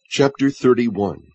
Chapter 31.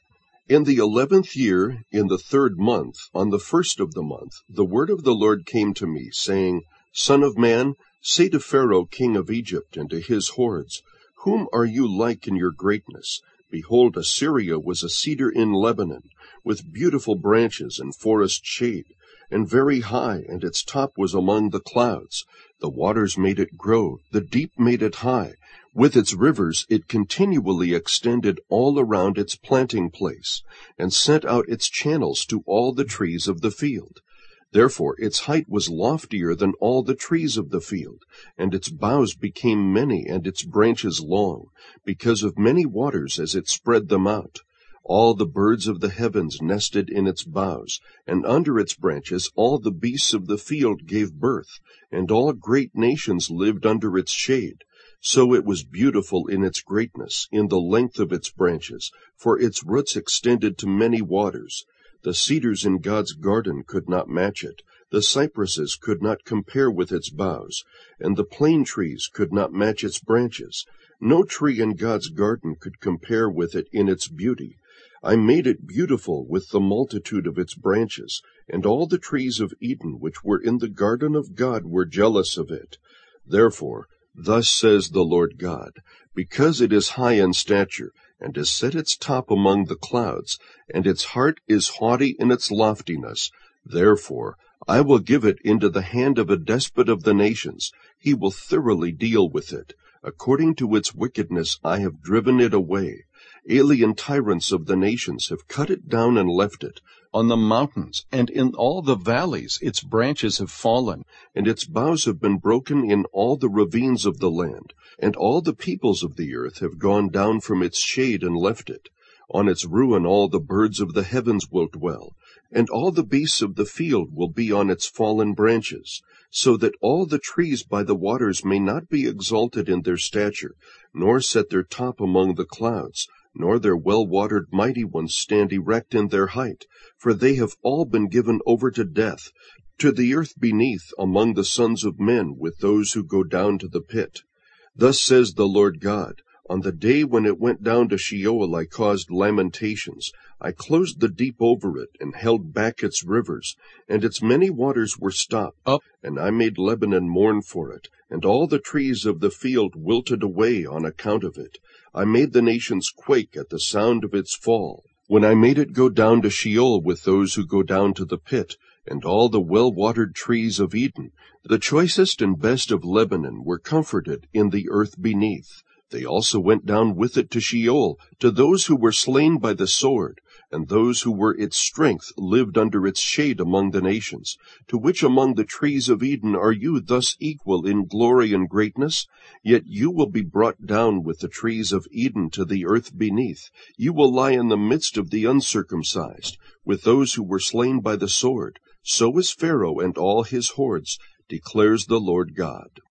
In the 11th year, in the 3rd month, on the 1st of the month, the word of the Lord came to me, saying, Son of man, say to Pharaoh king of Egypt, and to his hordes, Whom are you like in your greatness? Behold, Assyria was a cedar in Lebanon, with beautiful branches and forest shade, and very high, and its top was among the clouds. The waters made it grow, the deep made it high. With its rivers it continually extended all around its planting place, and sent out its channels to all the trees of the field. Therefore its height was loftier than all the trees of the field, and its boughs became many, and its branches long, because of many waters as it spread them out. All the birds of the heavens nested in its boughs, and under its branches all the beasts of the field gave birth, and all great nations lived under its shade. So it was beautiful in its greatness, in the length of its branches, for its roots extended to many waters. The cedars in God's garden could not match it, the cypresses could not compare with its boughs, and the plane trees could not match its branches. No tree in God's garden could compare with it in its beauty. I made it beautiful with the multitude of its branches, and all the trees of Eden which were in the garden of God were jealous of it. Therefore, thus says the Lord God, because it is high in stature, and has set its top among the clouds, and its heart is haughty in its loftiness, therefore I will give it into the hand of a despot of the nations. He will thoroughly deal with it. According to its wickedness I have driven it away. Alien tyrants of the nations have cut it down and left it. On the mountains and in all the valleys its branches have fallen, and its boughs have been broken in all the ravines of the land, and all the peoples of the earth have gone down from its shade and left it. On its ruin all the birds of the heavens will dwell, and all the beasts of the field will be on its fallen branches, so that all the trees by the waters may not be exalted in their stature, nor set their top among the clouds, nor their well-watered mighty ones stand erect in their height, for they have all been given over to death, to the earth beneath among the sons of men with those who go down to the pit. Thus says the Lord God, on the day when it went down to Sheol I caused lamentations. I closed the deep over it, and held back its rivers, and its many waters were stopped up, and I made Lebanon mourn for it, and all the trees of the field wilted away on account of it. I made the nations quake at the sound of its fall, when I made it go down to Sheol with those who go down to the pit, and all the well-watered trees of Eden, the choicest and best of Lebanon, were comforted in the earth beneath. They also went down with it to Sheol, to those who were slain by the sword, and those who were its strength lived under its shade among the nations. To which among the trees of Eden are you thus equal in glory and greatness? Yet you will be brought down with the trees of Eden to the earth beneath. You will lie in the midst of the uncircumcised, with those who were slain by the sword. So is Pharaoh and all his hordes, declares the Lord God.